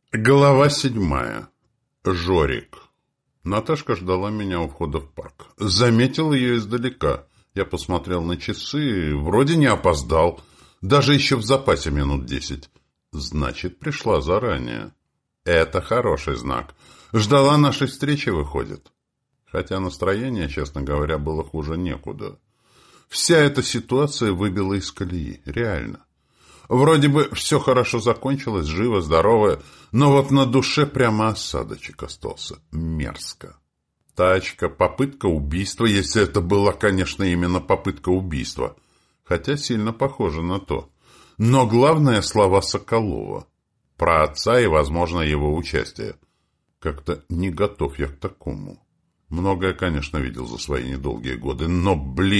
Глава 7. Жорик. Наташка ждала меня у входа в парк. Заметил ее издалека. Я посмотрел на часы, вроде не опоздал. Даже еще в запасе минут 10. Значит, пришла заранее. Это хороший знак. Ждала нашей встречи, выходит. Хотя настроение, честно говоря, было хуже некуда. Вся эта ситуация выбила из колеи. Реально. Вроде бы все хорошо закончилось, живо, здорово, но вот на душе прямо осадочек остался. Мерзко. Тачка, попытка убийства, если это была, конечно, именно попытка убийства. Хотя сильно похоже на то. Но главное слова Соколова. Про отца и, возможно, его участие. Как-то не готов я к такому. Многое, конечно, видел за свои недолгие годы, но,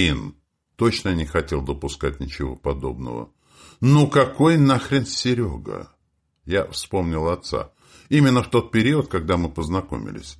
точно не хотел допускать ничего подобного. Ну какой нахрен Серега? Я вспомнил отца. Именно в тот период, когда мы познакомились.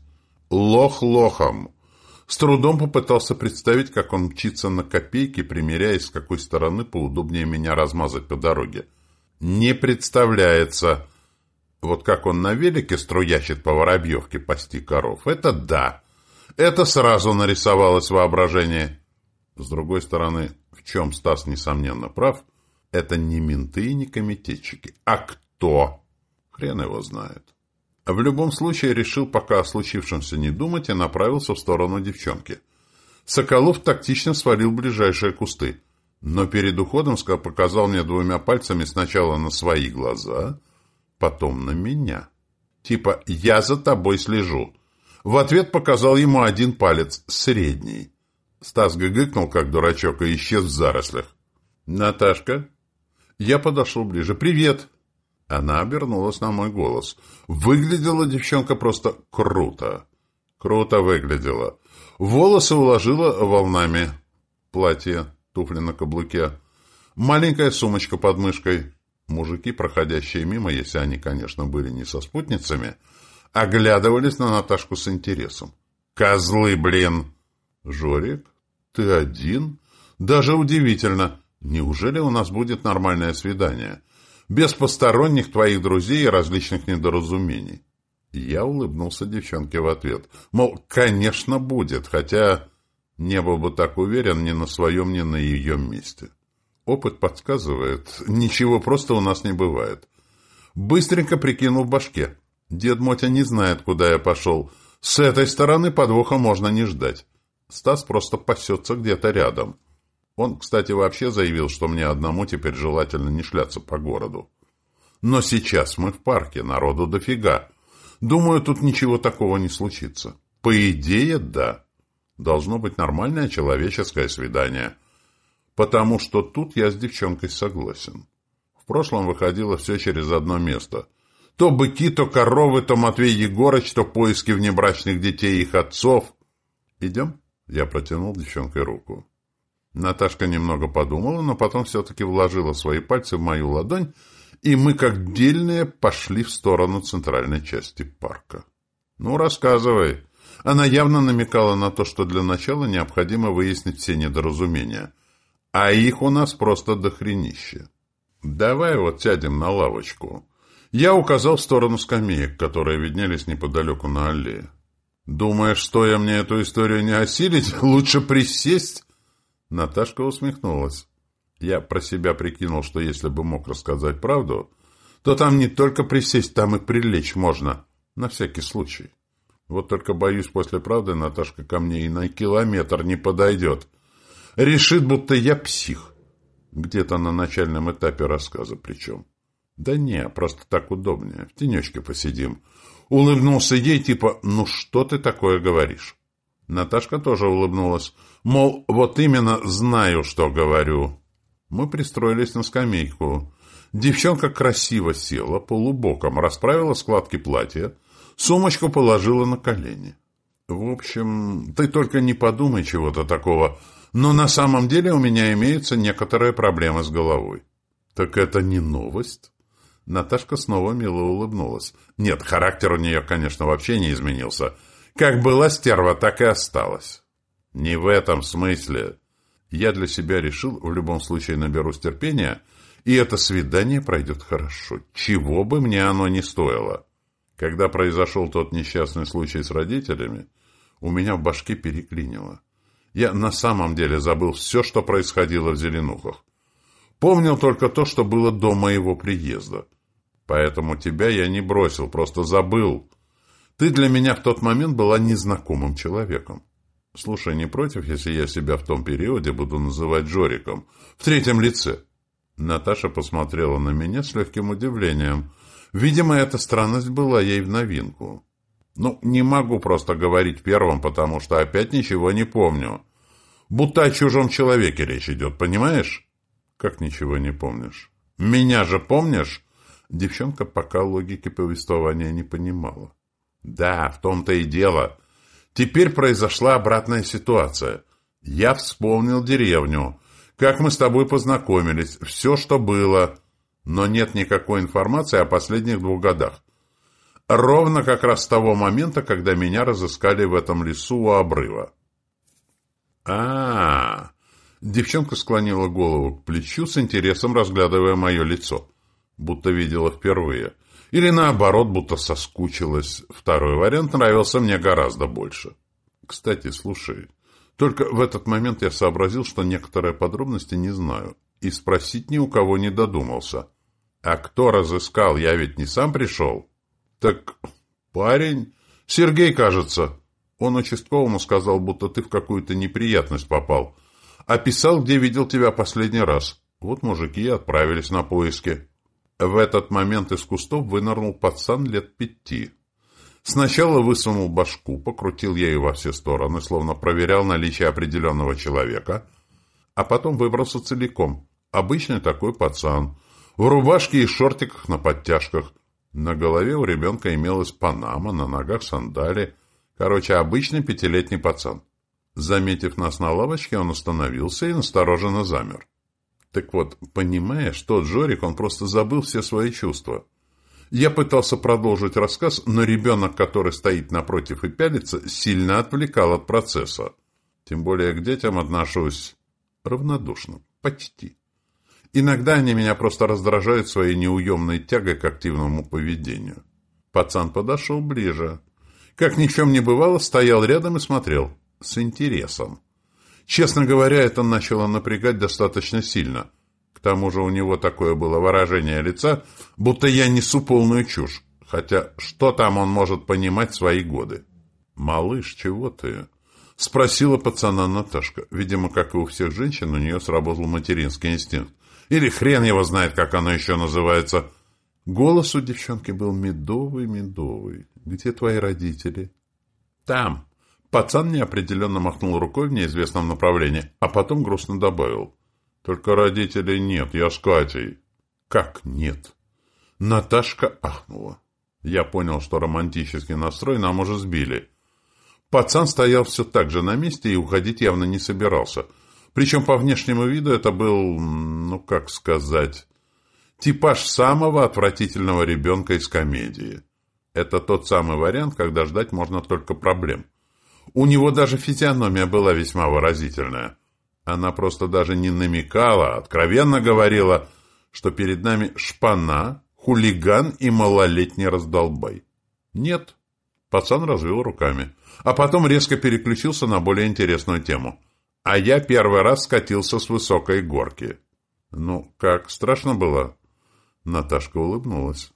Лох лохом. С трудом попытался представить, как он мчится на копейки, примеряясь, с какой стороны поудобнее меня размазать по дороге. Не представляется. Вот как он на велике струящит по Воробьевке пасти коров. Это да. Это сразу нарисовалось воображение. С другой стороны, в чем Стас, несомненно, прав, это не менты и не комитетчики. А кто? Хрен его знает. В любом случае решил пока о случившемся не думать и направился в сторону девчонки. Соколов тактично свалил ближайшие кусты, но перед уходом показал мне двумя пальцами сначала на свои глаза, потом на меня. Типа «я за тобой слежу». В ответ показал ему один палец, средний. Стас гыгыкнул, как дурачок, и исчез в зарослях. «Наташка?» Я подошел ближе. «Привет!» Она обернулась на мой голос. Выглядела девчонка просто круто. Круто выглядела. Волосы уложила волнами. Платье, туфли на каблуке. Маленькая сумочка под мышкой. Мужики, проходящие мимо, если они, конечно, были не со спутницами, оглядывались на Наташку с интересом. «Козлы, блин!» «Жорик, ты один?» «Даже удивительно. Неужели у нас будет нормальное свидание? Без посторонних твоих друзей и различных недоразумений?» Я улыбнулся девчонке в ответ. Мол, конечно, будет, хотя не был бы так уверен ни на своем, ни на ее месте. Опыт подсказывает, ничего просто у нас не бывает. Быстренько прикинул в башке. Дед Мотя не знает, куда я пошел. С этой стороны подвоха можно не ждать. Стас просто пасется где-то рядом. Он, кстати, вообще заявил, что мне одному теперь желательно не шляться по городу. Но сейчас мы в парке, народу дофига. Думаю, тут ничего такого не случится. По идее, да. Должно быть нормальное человеческое свидание. Потому что тут я с девчонкой согласен. В прошлом выходило все через одно место. То быки, то коровы, то Матвей Егорыч, то поиски внебрачных детей и их отцов. «Идем?» Я протянул девчонке руку. Наташка немного подумала, но потом все-таки вложила свои пальцы в мою ладонь, и мы, как дельные, пошли в сторону центральной части парка. «Ну, рассказывай». Она явно намекала на то, что для начала необходимо выяснить все недоразумения. А их у нас просто дохренище. «Давай вот сядем на лавочку». Я указал в сторону скамеек, которые виднелись неподалеку на аллее. «Думаешь, стоя мне эту историю не осилить, лучше присесть?» Наташка усмехнулась. Я про себя прикинул, что если бы мог рассказать правду, то там не только присесть, там и прилечь можно. На всякий случай. Вот только боюсь, после правды Наташка ко мне и на километр не подойдет. Решит, будто я псих. Где-то на начальном этапе рассказа причем. Да не, просто так удобнее. В тенечке посидим. Улыбнулся ей, типа, ну что ты такое говоришь? Наташка тоже улыбнулась. Мол, вот именно знаю, что говорю. Мы пристроились на скамейку. Девчонка красиво села, полубоком, расправила складки платья, сумочку положила на колени. В общем, ты только не подумай чего-то такого, но на самом деле у меня имеются некоторые проблемы с головой. Так это не новость? Наташка снова мило улыбнулась. Нет, характер у нее, конечно, вообще не изменился. Как была стерва, так и осталась. Не в этом смысле. Я для себя решил, в любом случае наберусь терпения, и это свидание пройдет хорошо, чего бы мне оно ни стоило. Когда произошел тот несчастный случай с родителями, у меня в башке переклинило. Я на самом деле забыл все, что происходило в Зеленухах. Помнил только то, что было до моего приезда. Поэтому тебя я не бросил, просто забыл. Ты для меня в тот момент была незнакомым человеком. Слушай, не против, если я себя в том периоде буду называть Жориком? В третьем лице. Наташа посмотрела на меня с легким удивлением. Видимо, эта странность была ей в новинку. Ну, не могу просто говорить первым, потому что опять ничего не помню. Будто о чужом человеке речь идет, понимаешь? Как ничего не помнишь? Меня же помнишь? Девчонка пока логики повествования не понимала. Да, в том-то и дело. Теперь произошла обратная ситуация. Я вспомнил деревню, как мы с тобой познакомились, все, что было, но нет никакой информации о последних 2 годах. Ровно как раз с того момента, когда меня разыскали в этом лесу у обрыва. Девчонка склонила голову к плечу, с интересом разглядывая мое лицо, будто видела впервые. Или наоборот, будто соскучилась. Второй вариант нравился мне гораздо больше. Кстати, слушай, только в этот момент я сообразил, что некоторые подробности не знаю, и спросить ни у кого не додумался. А кто разыскал? Я ведь не сам пришел. Так парень, Сергей, кажется. Он участковому сказал, будто ты в какую-то неприятность попал. Описал, где видел тебя последний раз. Вот мужики и отправились на поиски. В этот момент из кустов вынырнул пацан лет 5. Сначала высунул башку, покрутил ею во все стороны, словно проверял наличие определенного человека, а потом выбрался целиком. Обычный такой пацан. В рубашке и шортиках на подтяжках. На голове у ребенка имелась панама, на ногах сандали. Короче, обычный 5-летний пацан. Заметив нас на лавочке, он остановился и настороженно замер. Так вот, понимаешь, тот Жорик, он просто забыл все свои чувства. Я пытался продолжить рассказ, но ребенок, который стоит напротив и пялится, сильно отвлекал от процесса. Тем более к детям отношусь равнодушно, почти. Иногда они меня просто раздражают своей неуемной тягой к активному поведению. Пацан подошел ближе. Как ни в чем не бывало, стоял рядом и смотрел. С интересом. Честно говоря, это начало напрягать достаточно сильно. К тому же у него такое было выражение лица, будто я несу полную чушь. Хотя что там он может понимать в свои годы? «Малыш, чего ты?» — спросила пацана Наташка. Видимо, как и у всех женщин, у нее сработал материнский инстинкт. Или хрен его знает, как оно еще называется. Голос у девчонки был медовый-медовый. «Где твои родители?» «Там». Пацан неопределенно махнул рукой в неизвестном направлении, а потом грустно добавил. «Только родителей нет, я с Катей». «Как нет?» Наташка ахнула. Я понял, что романтический настрой нам уже сбили. Пацан стоял все так же на месте и уходить явно не собирался. Причем по внешнему виду это был, как сказать, типаж самого отвратительного ребенка из комедии. Это тот самый вариант, когда ждать можно только проблем. У него даже физиономия была весьма выразительная. Она просто даже не намекала, а откровенно говорила, что перед нами шпана, хулиган и малолетний раздолбай. Нет. Пацан развел руками, а потом резко переключился на более интересную тему. А я первый раз скатился с высокой горки. «Ну, как, страшно было?» Наташка улыбнулась.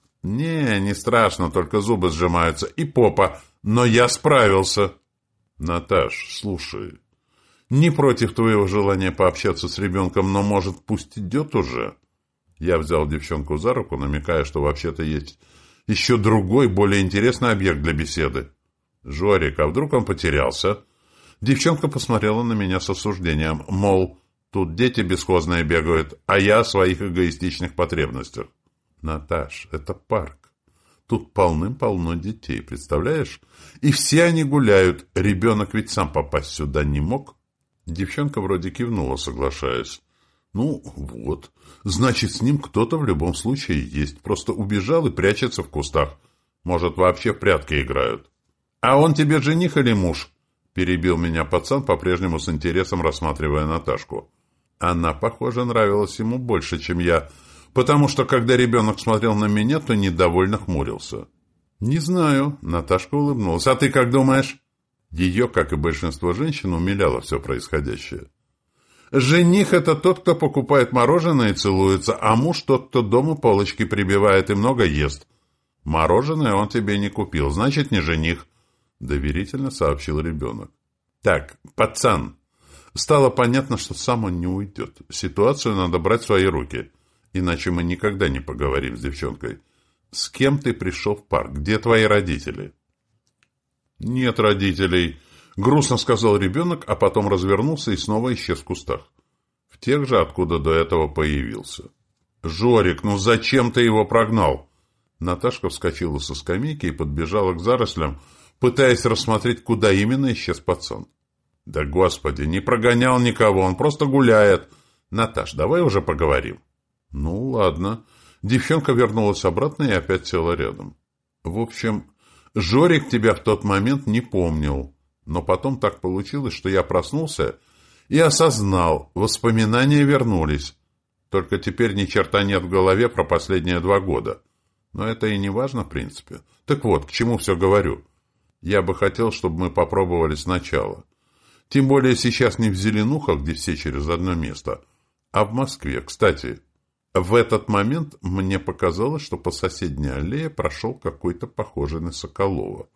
Не страшно, только зубы сжимаются и попа, но я справился». «Наташ, слушай, не против твоего желания пообщаться с ребенком, но, может, пусть идет уже?» Я взял девчонку за руку, намекая, что вообще-то есть еще другой, более интересный объект для беседы. «Жорик, а вдруг он потерялся?» Девчонка посмотрела на меня с осуждением, мол, тут дети бесхозные бегают, а я о своих эгоистичных потребностях. «Наташ, это парк. Тут полным-полно детей, представляешь? И все они гуляют. Ребенок ведь сам попасть сюда не мог». Девчонка вроде кивнула, соглашаясь. «Ну, вот. Значит, с ним кто-то в любом случае есть. Просто убежал и прячется в кустах. Может, вообще в прятки играют». «А он тебе жених или муж?» Перебил меня пацан, по-прежнему с интересом рассматривая Наташку. Она, похоже, нравилась ему больше, чем я, потому что, когда ребенок смотрел на меня, то недовольно хмурился. «Не знаю», — Наташка улыбнулась. «А ты как думаешь?» Ее, как и большинство женщин, умиляло все происходящее. «Жених — это тот, кто покупает мороженое и целуется, а муж — тот, кто дома полочки прибивает и много ест. Мороженое он тебе не купил, значит, не жених», — доверительно сообщил ребенок. «Так, пацан». Стало понятно, что сам он не уйдет. Ситуацию надо брать в свои руки, иначе мы никогда не поговорим с девчонкой. «С кем ты пришел в парк? Где твои родители?» «Нет родителей», — грустно сказал ребенок, а потом развернулся и снова исчез в кустах. В тех же, откуда до этого появился. «Жорик, ну зачем ты его прогнал?» Наташка вскочила со скамейки и подбежала к зарослям, пытаясь рассмотреть, куда именно исчез пацан. «Да господи, не прогонял никого, он просто гуляет. Наташ, давай уже поговорим». «Ну, ладно». Девчонка вернулась обратно и опять села рядом. «В общем, Жорик тебя в тот момент не помнил. Но потом так получилось, что я проснулся и осознал, воспоминания вернулись. Только теперь ни черта нет в голове про последние 2 года. Но это и не важно, в принципе. Так вот, к чему все говорю. Я бы хотел, чтобы мы попробовали сначала. Тем более сейчас не в Зеленухах, где все через одно место, а в Москве. Кстати, в этот момент мне показалось, что по соседней аллее прошел какой-то похожий на Соколова.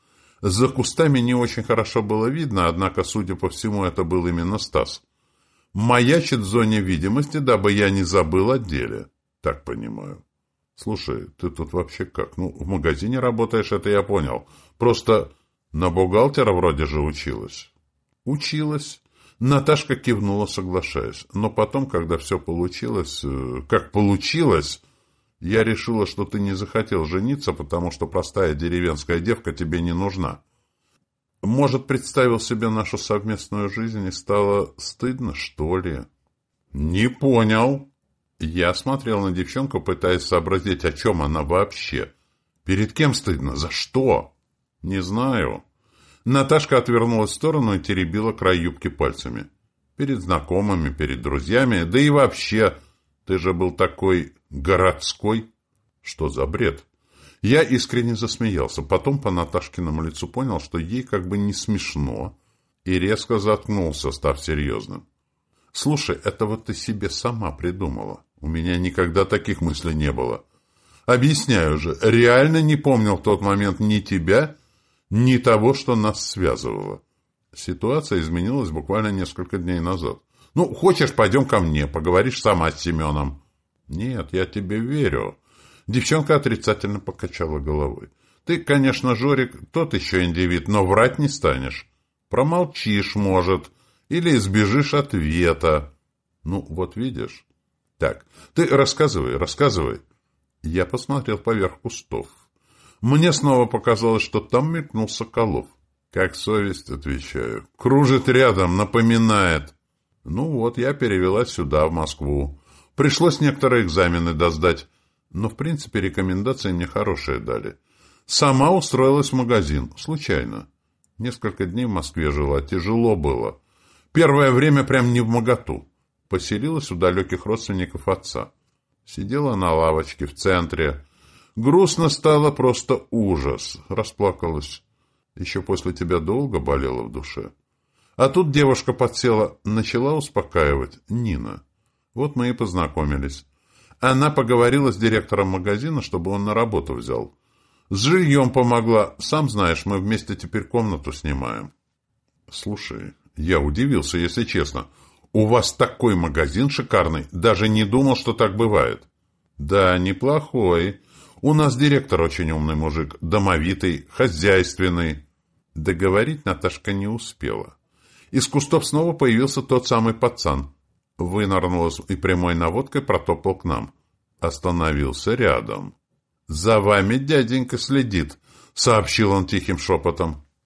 За кустами не очень хорошо было видно, однако, судя по всему, это был именно Стас. Маячит в зоне видимости, дабы я не забыл о деле. Так понимаю. Слушай, ты тут вообще как? Ну, в магазине работаешь, это я понял. Просто на бухгалтера вроде же училась. Училась. Наташка кивнула, соглашаясь. Но потом, когда все получилось, как получилось, я решила, что ты не захотел жениться, потому что простая деревенская девка тебе не нужна. Может, представил себе нашу совместную жизнь и стало стыдно, что ли? Не понял. Я смотрел на девчонку, пытаясь сообразить, о чем она вообще. Перед кем стыдно? За что? Не знаю. Наташка отвернулась в сторону и теребила край юбки пальцами. Перед знакомыми, перед друзьями, да и вообще, ты же был такой городской. Что за бред? Я искренне засмеялся, потом по Наташкиному лицу понял, что ей как бы не смешно, и резко заткнулся, став серьезным. Слушай, это вот ты себе сама придумала. У меня никогда таких мыслей не было. Объясняю же, реально не помнил в тот момент ни тебя, ни того, что нас связывало. Ситуация изменилась буквально несколько дней назад. Ну, хочешь, пойдем ко мне, поговоришь сама с Семеном. Нет, я тебе верю. Девчонка отрицательно покачала головой. Ты, конечно, Жорик, тот еще индивид, но врать не станешь. Промолчишь, может, или избежишь ответа. Ну, вот видишь. Так, ты рассказывай. Я посмотрел поверх кустов. Мне снова показалось, что там мелькнул Соколов. Как совесть, отвечаю. Кружит рядом, напоминает. Ну вот, я перевелась сюда, в Москву. Пришлось некоторые экзамены досдать. Но, в принципе, рекомендации мне хорошие дали. Сама устроилась в магазин. Случайно. Несколько дней в Москве жила. Тяжело было. Первое время прям невмоготу. Поселилась у далеких родственников отца. Сидела на лавочке в центре. Грустно стало, просто ужас. Расплакалась. Еще после тебя долго болела в душе. А тут девушка подсела, начала успокаивать. Нина. Вот мы и познакомились. Она поговорила с директором магазина, чтобы он на работу взял. С жильем помогла. Сам знаешь, мы вместе теперь комнату снимаем. Слушай, я удивился, если честно. У вас такой магазин шикарный. Даже не думал, что так бывает. Да, неплохой. У нас директор очень умный мужик. Домовитый, хозяйственный. Договорить Наташка не успела. Из кустов снова появился тот самый пацан. Вынырнул и прямой наводкой протопал к нам. Остановился рядом. «За вами дяденька следит», — сообщил он тихим шепотом.